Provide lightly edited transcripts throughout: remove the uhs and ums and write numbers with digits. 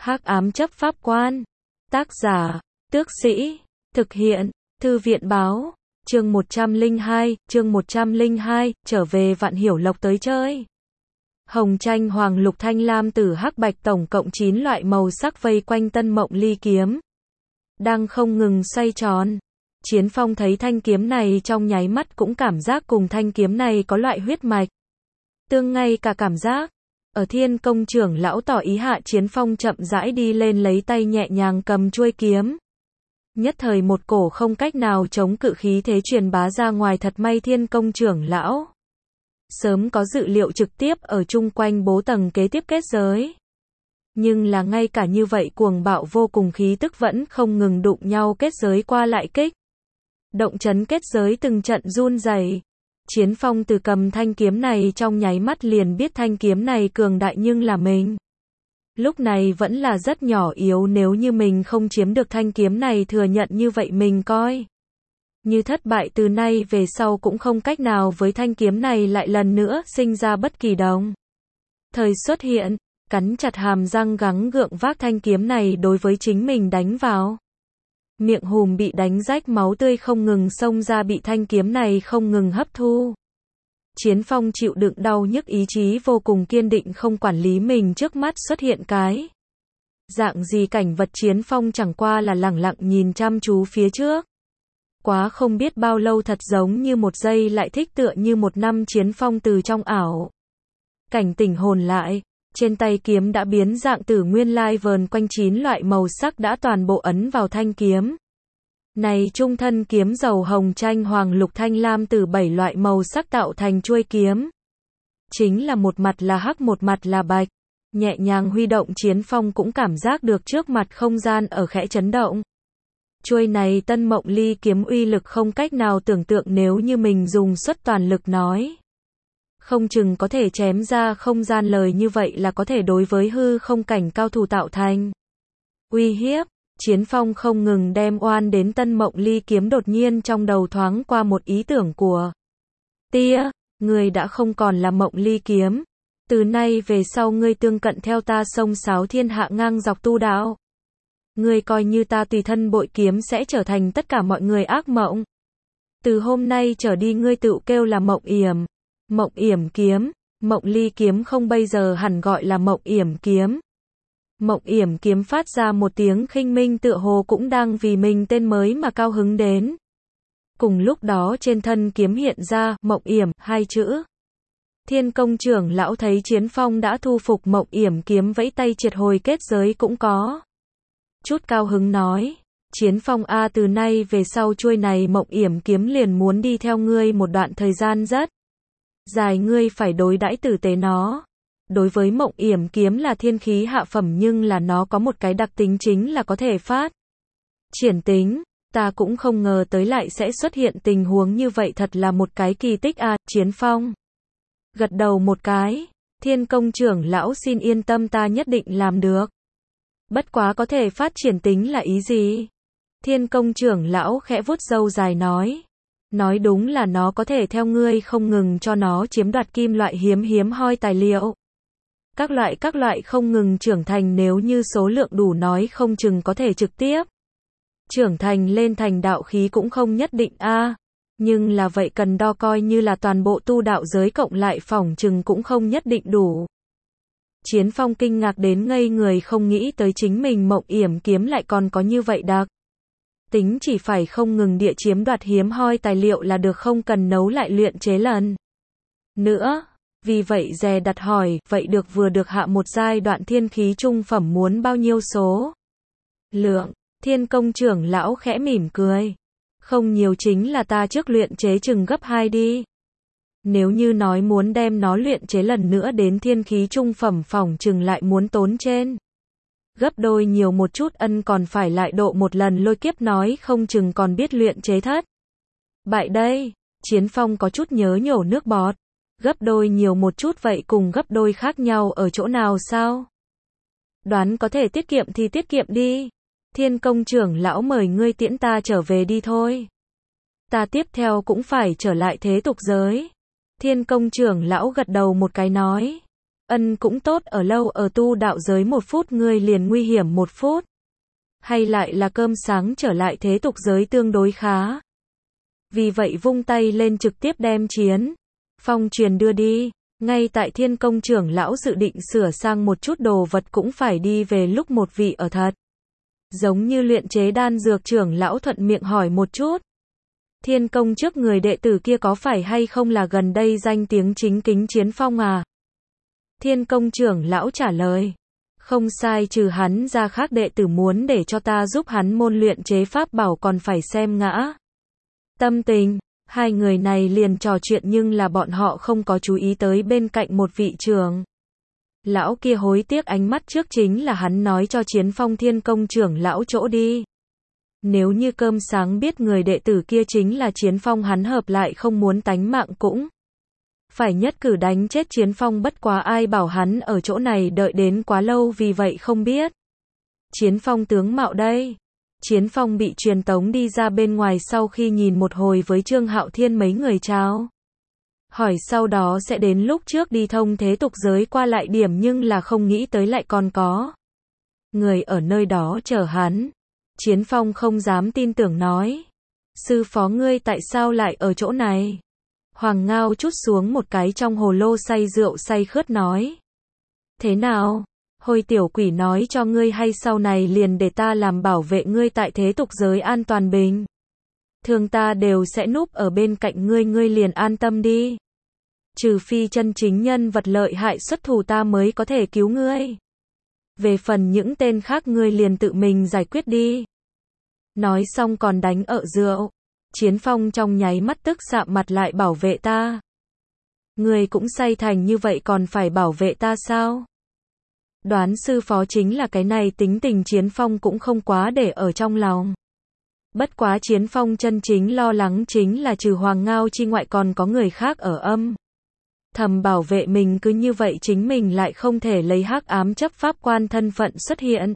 Hắc ám chấp pháp quan. Tác giả, Tước Sĩ. Thực hiện, Thư viện báo. Chương 102, trở về Vạn Hiểu Lộc tới chơi. Hồng tranh hoàng lục thanh lam tử hắc bạch tổng cộng 9 loại màu sắc vây quanh Tân Mộng Ly kiếm. Đang không ngừng xoay tròn. Chiến Phong thấy thanh kiếm này trong nháy mắt cũng cảm giác cùng thanh kiếm này có loại huyết mạch. Tương ngay cả cảm giác. Ở Thiên Công trưởng lão tỏ ý hạ, Chiến Phong chậm rãi đi lên, lấy tay nhẹ nhàng cầm chuôi kiếm. Nhất thời một cổ không cách nào chống cự khí thế truyền bá ra ngoài, thật may Thiên Công trưởng lão sớm có dự liệu, trực tiếp ở chung quanh bố tầng kế tiếp kết giới. Nhưng là ngay cả như vậy cuồng bạo vô cùng khí tức vẫn không ngừng đụng nhau kết giới qua lại kích. Động chấn kết giới từng trận run rẩy. Chiến Phong từ cầm thanh kiếm này trong nháy mắt liền biết thanh kiếm này cường đại, nhưng là mình lúc này vẫn là rất nhỏ yếu, nếu như mình không chiếm được thanh kiếm này, thừa nhận như vậy mình coi như thất bại, từ nay về sau cũng không cách nào với thanh kiếm này lại lần nữa sinh ra bất kỳ đồng thời xuất hiện. Cắn chặt hàm răng gắng gượng vác thanh kiếm này đối với chính mình đánh vào. Miệng hùm bị đánh rách, máu tươi không ngừng xông ra, bị thanh kiếm này không ngừng hấp thu. Chiến Phong chịu đựng đau nhức, ý chí vô cùng kiên định, không quản lý mình trước mắt xuất hiện cái dạng gì cảnh vật. Chiến Phong chẳng qua là lẳng lặng nhìn chăm chú phía trước. Quá không biết bao lâu, thật giống như một giây lại thích tựa như một năm. Chiến Phong từ trong ảo cảnh tỉnh hồn lại. Trên tay kiếm đã biến dạng, từ nguyên lai vờn quanh 9 loại màu sắc đã toàn bộ ấn vào thanh kiếm. Này trung thân kiếm dầu hồng tranh hoàng lục thanh lam từ 7 loại màu sắc tạo thành chuôi kiếm. Chính là một mặt là hắc, một mặt là bạch. Nhẹ nhàng huy động, Chiến Phong cũng cảm giác được trước mặt không gian ở khẽ chấn động. Chuôi này Tân Mộng Ly kiếm uy lực không cách nào tưởng tượng, nếu như mình dùng suất toàn lực nói, không chừng có thể chém ra không gian, lời như vậy là có thể đối với hư không cảnh cao thủ tạo thành uy hiếp. Chiến Phong không ngừng đem oan đến Tân Mộng Ly kiếm, đột nhiên trong đầu thoáng qua một ý tưởng của tia, ngươi đã không còn là Mộng Ly kiếm, từ nay về sau ngươi tương cận theo ta xông xáo thiên hạ, ngang dọc tu đạo. Ngươi coi như ta tùy thân bội kiếm sẽ trở thành tất cả mọi người ác mộng. Từ hôm nay trở đi ngươi tự kêu là Mộng Yểm. Mộng Yểm kiếm. Mộng Ly kiếm không bây giờ hẳn gọi là Mộng Yểm kiếm. Mộng Yểm kiếm phát ra một tiếng khinh minh, tựa hồ cũng đang vì mình tên mới mà cao hứng đến. Cùng lúc đó trên thân kiếm hiện ra Mộng Yểm hai chữ. Thiên Công trưởng lão thấy Chiến Phong đã thu phục Mộng Yểm kiếm, vẫy tay triệt hồi kết giới, cũng có chút cao hứng nói: Chiến Phong a, từ nay về sau chuôi này Mộng Yểm kiếm liền muốn đi theo ngươi một đoạn thời gian rất dài, ngươi phải đối đãi tử tế nó. Đối với Mộng Yểm kiếm là thiên khí hạ phẩm, nhưng là nó có một cái đặc tính, chính là có thể phát triển tính. Ta cũng không ngờ tới lại sẽ xuất hiện tình huống như vậy, thật là một cái kỳ tích a. Chiến Phong gật đầu một cái. Thiên Công trưởng lão xin yên tâm, ta nhất định làm được. Bất quá có thể phát triển tính là ý gì? Thiên Công trưởng lão khẽ vuốt râu dài nói. Nói đúng là nó có thể theo ngươi không ngừng cho nó chiếm đoạt kim loại hiếm hoi, tài liệu. Các loại không ngừng trưởng thành, nếu như số lượng đủ nói không chừng có thể trực tiếp trưởng thành lên thành đạo khí, cũng không nhất định a. Nhưng là vậy cần đo, coi như là toàn bộ tu đạo giới cộng lại phỏng chừng cũng không nhất định đủ. Chiến Phong kinh ngạc đến ngây người, không nghĩ tới chính mình Mộng Yểm kiếm lại còn có như vậy đặc tính, chỉ phải không ngừng địa chiếm đoạt hiếm hoi tài liệu là được, không cần nấu lại luyện chế lần nữa. Vì vậy dè đặt hỏi, vậy được vừa được hạ một giai đoạn thiên khí trung phẩm muốn bao nhiêu số lượng? Thiên Công trưởng lão khẽ mỉm cười. Không nhiều, chính là ta trước luyện chế chừng gấp 2 đi. Nếu như nói muốn đem nó luyện chế lần nữa đến thiên khí trung phẩm, phỏng chừng lại muốn tốn trên gấp đôi nhiều một chút, còn phải lại độ một lần lôi kiếp, nói không chừng còn biết luyện chế thất bại đây. Chiến Phong có chút nhớ nhổ nước bọt. Gấp đôi nhiều một chút, vậy cùng gấp đôi khác nhau ở chỗ nào sao? Đoán có thể tiết kiệm thì tiết kiệm đi. Thiên Công trưởng lão mời ngươi tiễn ta trở về đi thôi. Ta tiếp theo cũng phải trở lại thế tục giới. Thiên Công trưởng lão gật đầu một cái nói. Ân cũng tốt, ở lâu ở tu đạo giới 1 phút ngươi liền nguy hiểm 1 phút. Hay lại là cơm sáng trở lại thế tục giới tương đối khá. Vì vậy vung tay lên trực tiếp đem Chiến Phong truyền đưa đi. Ngay tại Thiên Công trưởng lão dự định sửa sang một chút đồ vật cũng phải đi về lúc một vị ở thật. Giống như luyện chế đan dược trưởng lão thuận miệng hỏi một chút. Thiên Công trước người đệ tử kia có phải hay không là gần đây danh tiếng chính kính Chiến Phong à? Thiên Công trưởng lão trả lời. Không sai, trừ hắn ra khác đệ tử muốn để cho ta giúp hắn môn luyện chế pháp bảo còn phải xem ngã tâm tình. Hai người này liền trò chuyện nhưng là bọn họ không có chú ý tới bên cạnh một vị trưởng lão kia hối tiếc ánh mắt trước chính là hắn nói cho Chiến Phong Thiên Công trưởng lão chỗ đi. Nếu như cơm sáng biết người đệ tử kia chính là Chiến Phong, hắn hợp lại không muốn tánh mạng cũng phải nhất cử đánh chết Chiến Phong, bất quá ai bảo hắn ở chỗ này đợi đến quá lâu vì vậy không biết Chiến Phong tướng mạo đây. Chiến Phong bị truyền tống đi ra bên ngoài sau khi nhìn một hồi với Trương Hạo Thiên mấy người chào hỏi sau đó sẽ đến lúc trước đi thông thế tục giới qua lại điểm, nhưng là không nghĩ tới lại còn có người ở nơi đó chờ hắn. Chiến Phong không dám tin tưởng nói. Sư phó ngươi tại sao lại ở chỗ này? Hoàng Ngao chút xuống một cái trong hồ lô say rượu say khướt nói. Thế nào? Hồi tiểu quỷ nói cho ngươi hay sau này liền để ta làm bảo vệ ngươi tại thế tục giới an toàn bình thường, ta đều sẽ núp ở bên cạnh ngươi, ngươi liền an tâm đi. Trừ phi chân chính nhân vật lợi hại xuất thủ ta mới có thể cứu ngươi. Về phần những tên khác ngươi liền tự mình giải quyết đi. Nói xong còn đánh ợ rượu. Chiến Phong trong nháy mắt tức sạm mặt, lại bảo vệ ta. Ngươi cũng say thành như vậy còn phải bảo vệ ta sao? Đoán sư phó chính là cái này tính tình Chiến Phong cũng không quá để ở trong lòng. Bất quá Chiến Phong chân chính lo lắng chính là trừ Hoàng Ngao chi ngoại còn có người khác ở âm thầm bảo vệ mình, cứ như vậy chính mình lại không thể lấy hắc ám chấp pháp quan thân phận xuất hiện.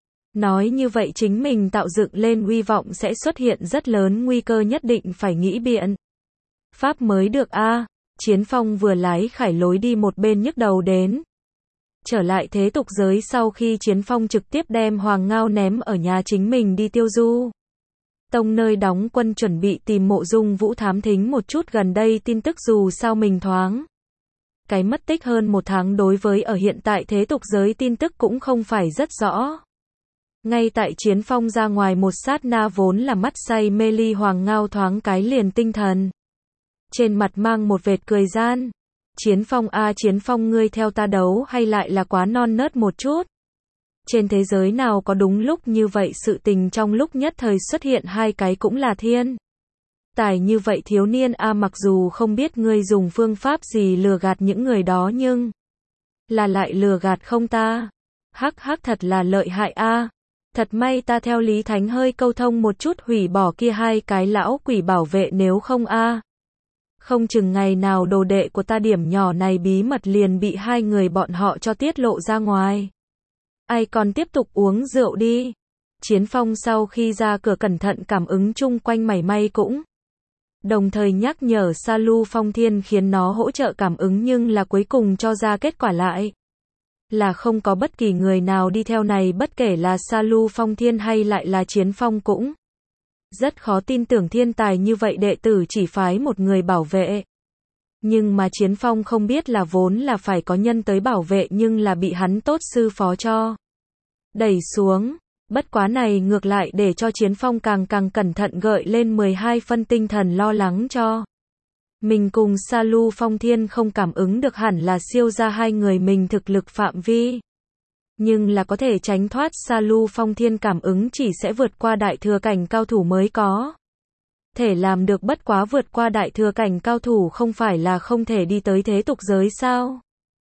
Nói như vậy chính mình tạo dựng lên uy vọng sẽ xuất hiện rất lớn nguy cơ, nhất định phải nghĩ biện pháp mới được a. Chiến Phong vừa lái khải lối đi một bên nhức đầu đến. Trở lại thế tục giới sau khi Chiến Phong trực tiếp đem Hoàng Ngao ném ở nhà chính mình đi tiêu du tông nơi đóng quân, chuẩn bị tìm Mộ Dung Vũ thám thính một chút gần đây tin tức, dù sao mình thoáng cái mất tích hơn 1 tháng, đối với ở hiện tại thế tục giới tin tức cũng không phải rất rõ. Ngay tại Chiến Phong ra ngoài một sát na, vốn là mắt say mê ly Hoàng Ngao thoáng cái liền tinh thần. Trên mặt mang một vệt cười gian. Chiến Phong a, Chiến Phong ngươi theo ta đấu hay lại là quá non nớt một chút? Trên thế giới nào có đúng lúc như vậy sự tình trong lúc nhất thời xuất hiện hai cái cũng là thiên tài như vậy thiếu niên a, mặc dù không biết ngươi dùng phương pháp gì lừa gạt những người đó nhưng là lại lừa gạt không ta. Hắc hắc, thật là lợi hại a. Thật may ta theo Lý Thánh hơi câu thông một chút hủy bỏ kia hai cái lão quỷ bảo vệ, nếu không a, không chừng ngày nào đồ đệ của ta điểm nhỏ này bí mật liền bị hai người bọn họ cho tiết lộ ra ngoài. Ai còn tiếp tục uống rượu đi. Chiến Phong sau khi ra cửa cẩn thận cảm ứng chung quanh mảy may cũng đồng thời nhắc nhở Sa Lu Phong Thiên khiến nó hỗ trợ cảm ứng, nhưng là cuối cùng cho ra kết quả lại là không có bất kỳ người nào đi theo này, bất kể là Sa Lu Phong Thiên hay lại là Chiến Phong cũng rất khó tin tưởng thiên tài như vậy đệ tử chỉ phái một người bảo vệ. Nhưng mà Chiến Phong không biết là vốn là phải có nhân tới bảo vệ nhưng là bị hắn tốt sư phó cho đẩy xuống. Bất quá này ngược lại để cho Chiến Phong càng cẩn thận, gợi lên 12 phân tinh thần lo lắng cho mình cùng Sa Lu Phong Thiên không cảm ứng được hẳn là siêu ra hai người mình thực lực phạm vi. Nhưng là có thể tránh thoát Sa Lu Phong Thiên cảm ứng chỉ sẽ vượt qua đại thừa cảnh cao thủ mới có thể làm được, bất quá vượt qua đại thừa cảnh cao thủ không phải là không thể đi tới thế tục giới sao?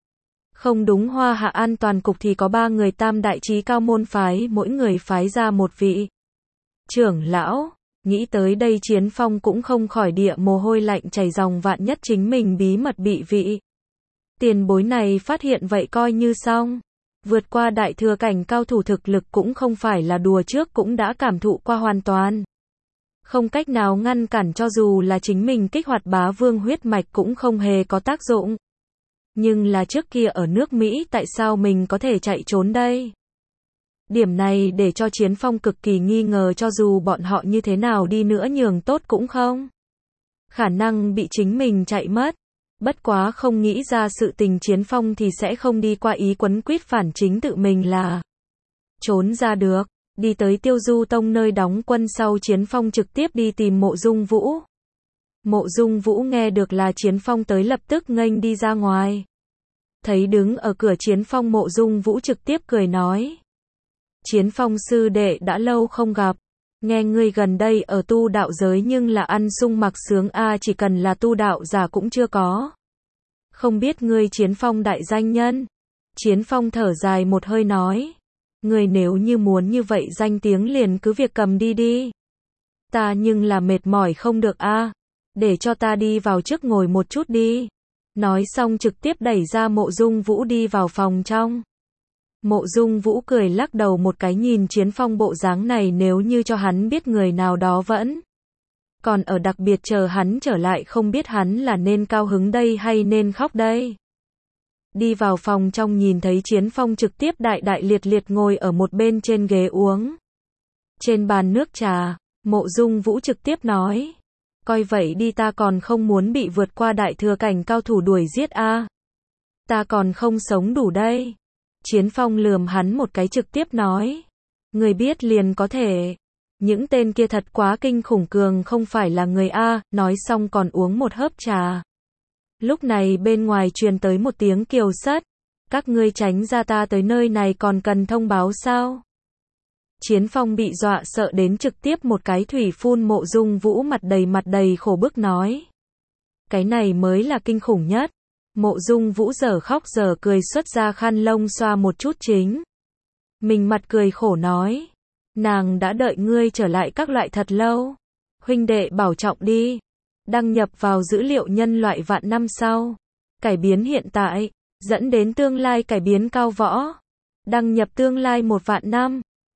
Không đúng, Hoa Hạ An toàn cục thì có 3 người tam đại chí cao môn phái, mỗi người phái ra một vị trưởng lão. Nghĩ tới đây Chiến Phong cũng không khỏi địa mồ hôi lạnh chảy ròng, vạn nhất chính mình bí mật bị vị tiền bối này phát hiện vậy coi như xong. Vượt qua đại thừa cảnh cao thủ thực lực cũng không phải là đùa, trước cũng đã cảm thụ qua, hoàn toàn không cách nào ngăn cản, cho dù là chính mình kích hoạt bá vương huyết mạch cũng không hề có tác dụng. Nhưng là trước kia ở nước Mỹ tại sao mình có thể chạy trốn đây? Điểm này để cho Chiến Phong cực kỳ nghi ngờ, cho dù bọn họ như thế nào đi nữa nhường tốt cũng không khả năng bị chính mình chạy mất. Bất quá không nghĩ ra sự tình, Chiến Phong thì sẽ không đi qua ý quấn quýt phản chính tự mình là trốn ra được. Đi tới Tiêu Du Tông nơi đóng quân sau, Chiến Phong trực tiếp đi tìm Mộ Dung Vũ. Mộ Dung Vũ nghe được là Chiến Phong tới lập tức nghênh đi ra ngoài. Thấy đứng ở cửa Chiến Phong, Mộ Dung Vũ trực tiếp cười nói: Chiến Phong sư đệ, đã lâu không gặp. Nghe ngươi gần đây ở tu đạo giới nhưng là ăn sung mặc sướng a, chỉ cần là tu đạo giả cũng chưa có. Không biết ngươi Chiến Phong đại danh nhân? Chiến Phong thở dài một hơi nói: Ngươi nếu như muốn như vậy danh tiếng liền cứ việc cầm đi đi. Ta nhưng là mệt mỏi không được a, để cho ta đi vào trước ngồi một chút đi. Nói xong trực tiếp đẩy ra Mộ Dung Vũ đi vào phòng trong. Mộ Dung Vũ cười lắc đầu một cái, nhìn Chiến Phong bộ dáng này, nếu như cho hắn biết người nào đó vẫn còn ở đặc biệt chờ hắn trở lại, không biết hắn là nên cao hứng đây hay nên khóc đây. Đi vào phòng trong nhìn thấy Chiến Phong trực tiếp đại đại liệt liệt ngồi ở một bên trên ghế uống trên bàn nước trà. Mộ Dung Vũ trực tiếp nói: Coi vậy đi, ta còn không muốn bị vượt qua đại thừa cảnh cao thủ đuổi giết a. Ta còn không sống đủ đây. Chiến Phong lườm hắn một cái trực tiếp nói: Người biết liền có thể. Những tên kia thật quá kinh khủng, cường không phải là người a. Nói xong còn uống một hớp trà. Lúc này bên ngoài truyền tới một tiếng kiều sắt: Các ngươi tránh ra, ta tới nơi này còn cần thông báo sao? Chiến Phong bị dọa sợ đến trực tiếp một cái thủy phun. Mộ Dung Vũ mặt đầy khổ bức nói: Cái này mới là kinh khủng nhất. Mộ Dung Vũ giờ khóc giờ cười, xuất ra khăn lông xoa một chút chính mình mặt, cười khổ nói: Nàng đã đợi ngươi trở lại các loại thật lâu. Huynh đệ bảo trọng đi. Đăng nhập vào dữ liệu nhân loại vạn năm sau. Cải biến hiện tại, dẫn đến tương lai cải biến cao võ. Đăng nhập tương lai 1 vạn năm.